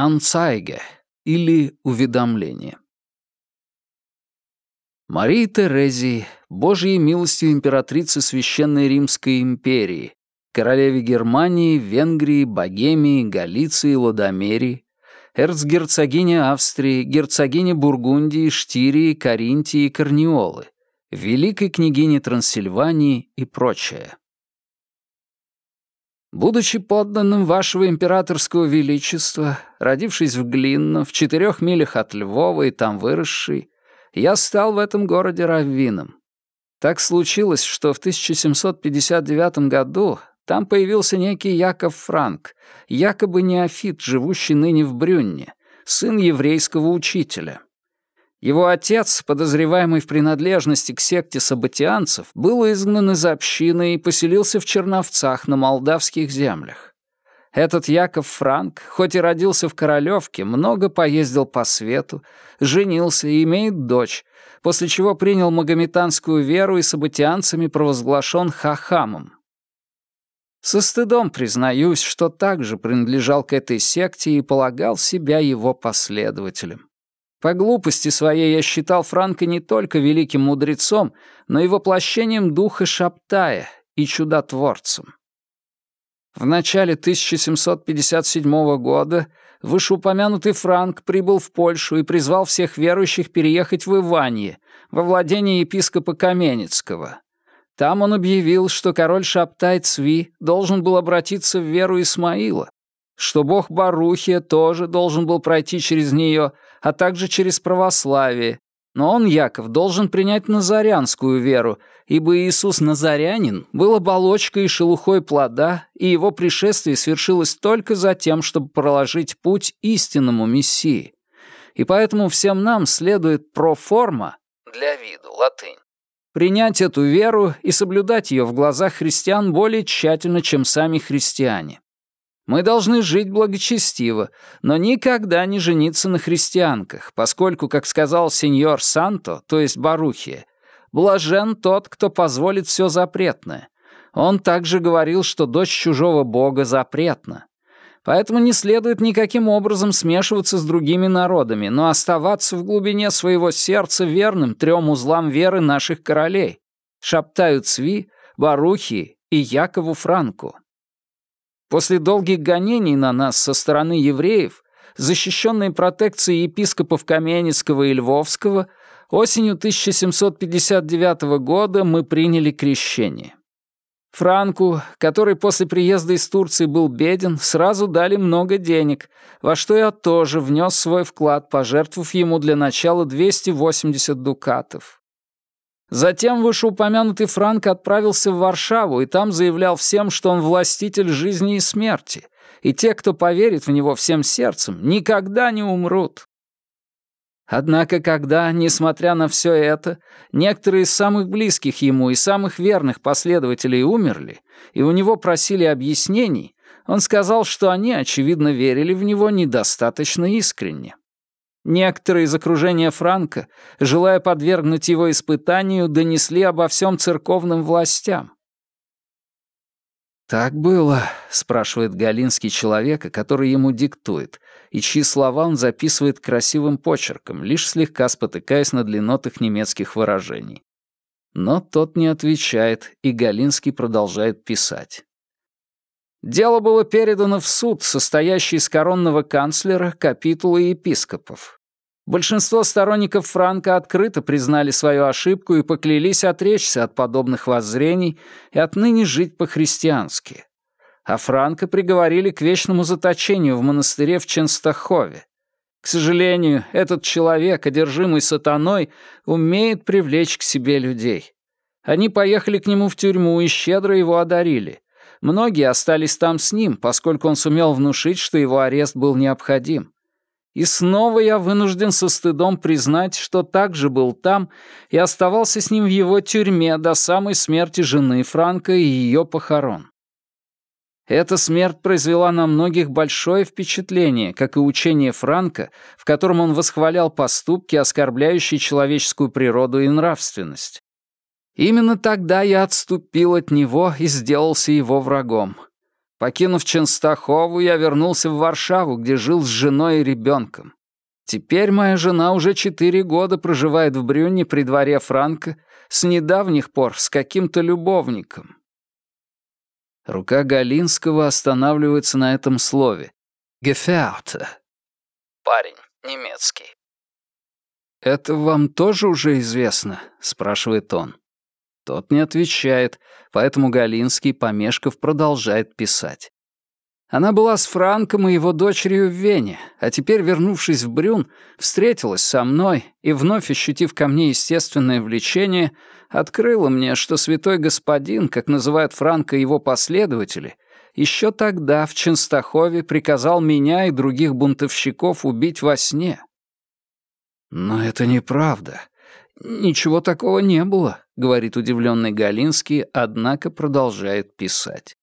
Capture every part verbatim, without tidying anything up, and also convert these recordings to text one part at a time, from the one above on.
Anzeige или уведомление. Марии Терезии, Божьей милостью императрицы Священной Римской империи, королеве Германии, Венгрии, Богемии, Галиции, Лодомерии, эрцгерцогине Австрии, герцогине Бургундии, Штирии, Каринтии и Корнуоллы, великой княгине Трансильвании и прочее. Будучи подданным вашего императорского величества, родившись в Глинно, в четырех милях от Львова и там выросший, я стал в этом городе раввином. Так случилось, что в тысяча семьсот пятьдесят девятом году там появился некий Яков Франк, якобы неофит, живущий ныне в Брюнне, сын еврейского учителя. Его отец, подозреваемый в принадлежности к секте сабатианцев, был изгнан из общины и поселился в Черновцах на молдавских землях. Этот Яков Франк, хоть и родился в Королевке, много поездил по свету, женился и имеет дочь, после чего принял магометанскую веру и сабатианцами провозглашен хахамом. Со стыдом признаюсь, что также принадлежал к этой секте и полагал себя его последователем. По глупости своей я считал Франка не только великим мудрецом, но и воплощением духа Шабтая и чудотворцем. В начале тысяча семьсот пятьдесят седьмого года вышеупомянутый Франк прибыл в Польшу и призвал всех верующих переехать в Иванье, во владение епископа Каменецкого. Там он объявил, что король Шабтай Цви должен был обратиться в веру Исмаила, что бог Барухия тоже должен был пройти через нее, а также через православие, но он, Яков, должен принять назарянскую веру, ибо Иисус Назарянин был оболочкой и шелухой плода, и его пришествие свершилось только за тем, чтобы проложить путь истинному Мессии. И поэтому всем нам следует проформа, для виду, латынь, принять эту веру и соблюдать ее в глазах христиан более тщательно, чем сами христиане. Мы должны жить благочестиво, но никогда не жениться на христианках, поскольку, как сказал сеньор Санто, то есть Барухия, блажен тот, кто позволит все запретное. Он также говорил, что дочь чужого бога запретна. Поэтому не следует никаким образом смешиваться с другими народами, но оставаться в глубине своего сердца верным трем узлам веры наших королей — Шабтаю Цви, Барухии и Якову Франку. После долгих гонений на нас со стороны евреев, защищенной протекцией епископов Каменецкого и Львовского, осенью тысяча семьсот пятьдесят девятого года мы приняли крещение. Франку, который после приезда из Турции был беден, сразу дали много денег, во что я тоже внес свой вклад, пожертвовав ему для начала двести восемьдесят дукатов. Затем вышеупомянутый Франк отправился в Варшаву и там заявлял всем, что он властитель жизни и смерти, и те, кто поверит в него всем сердцем, никогда не умрут. Однако, когда, несмотря на все это, некоторые из самых близких ему и самых верных последователей умерли, и у него просили объяснений, он сказал, что они, очевидно, верили в него недостаточно искренне. Некоторые из окружения Франка, желая подвергнуть его испытанию, донесли обо всем церковным властям. «Так было», — спрашивает Галинский человека, который ему диктует, и чьи слова он записывает красивым почерком, лишь слегка спотыкаясь на длиннотах немецких выражений. Но тот не отвечает, и Галинский продолжает писать. Дело было передано в суд, состоящий из коронного канцлера, капитула и епископов. Большинство сторонников Франка открыто признали свою ошибку и поклялись отречься от подобных воззрений и отныне жить по-христиански. А Франка приговорили к вечному заточению в монастыре в Ченстахове. К сожалению, этот человек, одержимый сатаной, умеет привлечь к себе людей. Они поехали к нему в тюрьму и щедро его одарили. Многие остались там с ним, поскольку он сумел внушить, что его арест был необходим. И снова я вынужден со стыдом признать, что также был там и оставался с ним в его тюрьме до самой смерти жены Франка и ее похорон. Эта смерть произвела на многих большое впечатление, как и учение Франка, в котором он восхвалял поступки, оскорбляющие человеческую природу и нравственность. Именно тогда я отступил от него и сделался его врагом. Покинув Ченстахову, я вернулся в Варшаву, где жил с женой и ребенком. Теперь моя жена уже четыре года проживает в Брюнне при дворе Франка, с недавних пор с каким-то любовником. Рука Галинского останавливается на этом слове. «Gefährte». Парень, немецкий. «Это вам тоже уже известно?» — спрашивает он. Тот не отвечает, поэтому Галинский, помешков, продолжает писать. Она была с Франком и его дочерью в Вене, а теперь, вернувшись в Брюн, встретилась со мной и, вновь ощутив ко мне естественное влечение, открыла мне, что святой господин, как называют Франка его последователи, еще тогда в Ченстахове приказал меня и других бунтовщиков убить во сне. «Но это неправда. Ничего такого не было», — говорит удивленный Галинский, однако продолжает писать.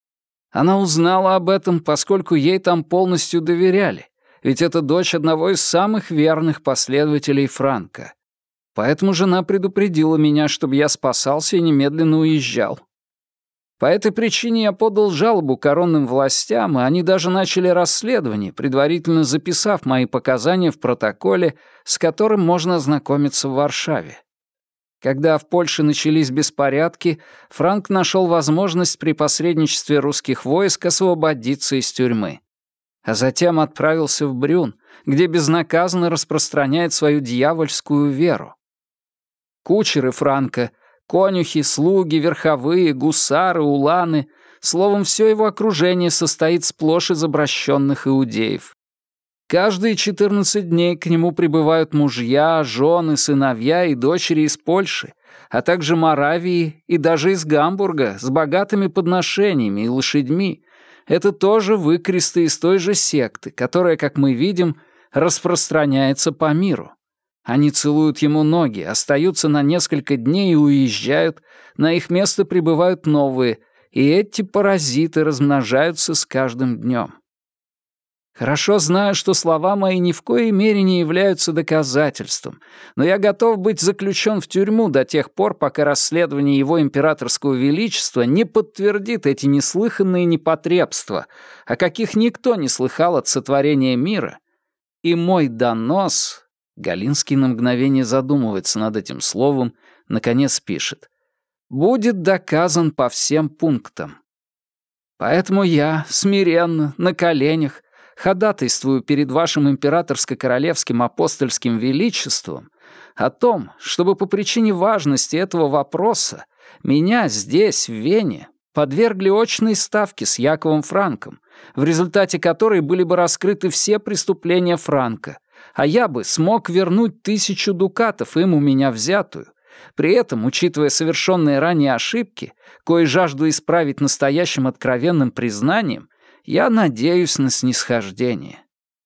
Она узнала об этом, поскольку ей там полностью доверяли, ведь это дочь одного из самых верных последователей Франка. Поэтому жена предупредила меня, чтобы я спасался и немедленно уезжал. По этой причине я подал жалобу коронным властям, и они даже начали расследование, предварительно записав мои показания в протоколе, с которым можно ознакомиться в Варшаве. Когда в Польше начались беспорядки, Франк нашел возможность при посредничестве русских войск освободиться из тюрьмы. А затем отправился в Брюн, где безнаказанно распространяет свою дьявольскую веру. Кучеры Франка, конюхи, слуги, верховые, гусары, уланы, словом, все его окружение состоит сплошь из обращенных иудеев. Каждые четырнадцать дней к нему прибывают мужья, жены, сыновья и дочери из Польши, а также Моравии и даже из Гамбурга с богатыми подношениями и лошадьми. Это тоже выкресты из той же секты, которая, как мы видим, распространяется по миру. Они целуют ему ноги, остаются на несколько дней и уезжают, на их место прибывают новые, и эти паразиты размножаются с каждым днем. Хорошо знаю, что слова мои ни в коей мере не являются доказательством, но я готов быть заключен в тюрьму до тех пор, пока расследование его императорского величества не подтвердит эти неслыханные непотребства, о каких никто не слыхал от сотворения мира, и мой донос... Галинский на мгновение задумывается над этим словом, наконец пишет. «Будет доказан по всем пунктам. Поэтому я, смиренно, на коленях, ходатайствую перед вашим императорско-королевским апостольским величеством о том, чтобы по причине важности этого вопроса меня здесь, в Вене, подвергли очной ставке с Яковом Франком, в результате которой были бы раскрыты все преступления Франка, а я бы смог вернуть тысячу дукатов им у меня взятую. При этом, учитывая совершенные ранее ошибки, кои жажду исправить настоящим откровенным признанием, я надеюсь на снисхождение.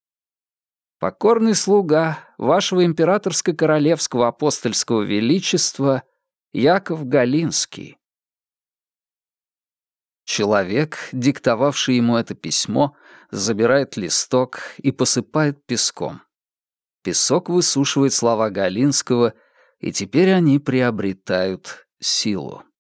Покорный слуга вашего императорско-королевского апостольского величества Яков Галинский». Человек, диктовавший ему это письмо, забирает листок и посыпает песком. Песок высушивает слова Галинского, и теперь они приобретают силу.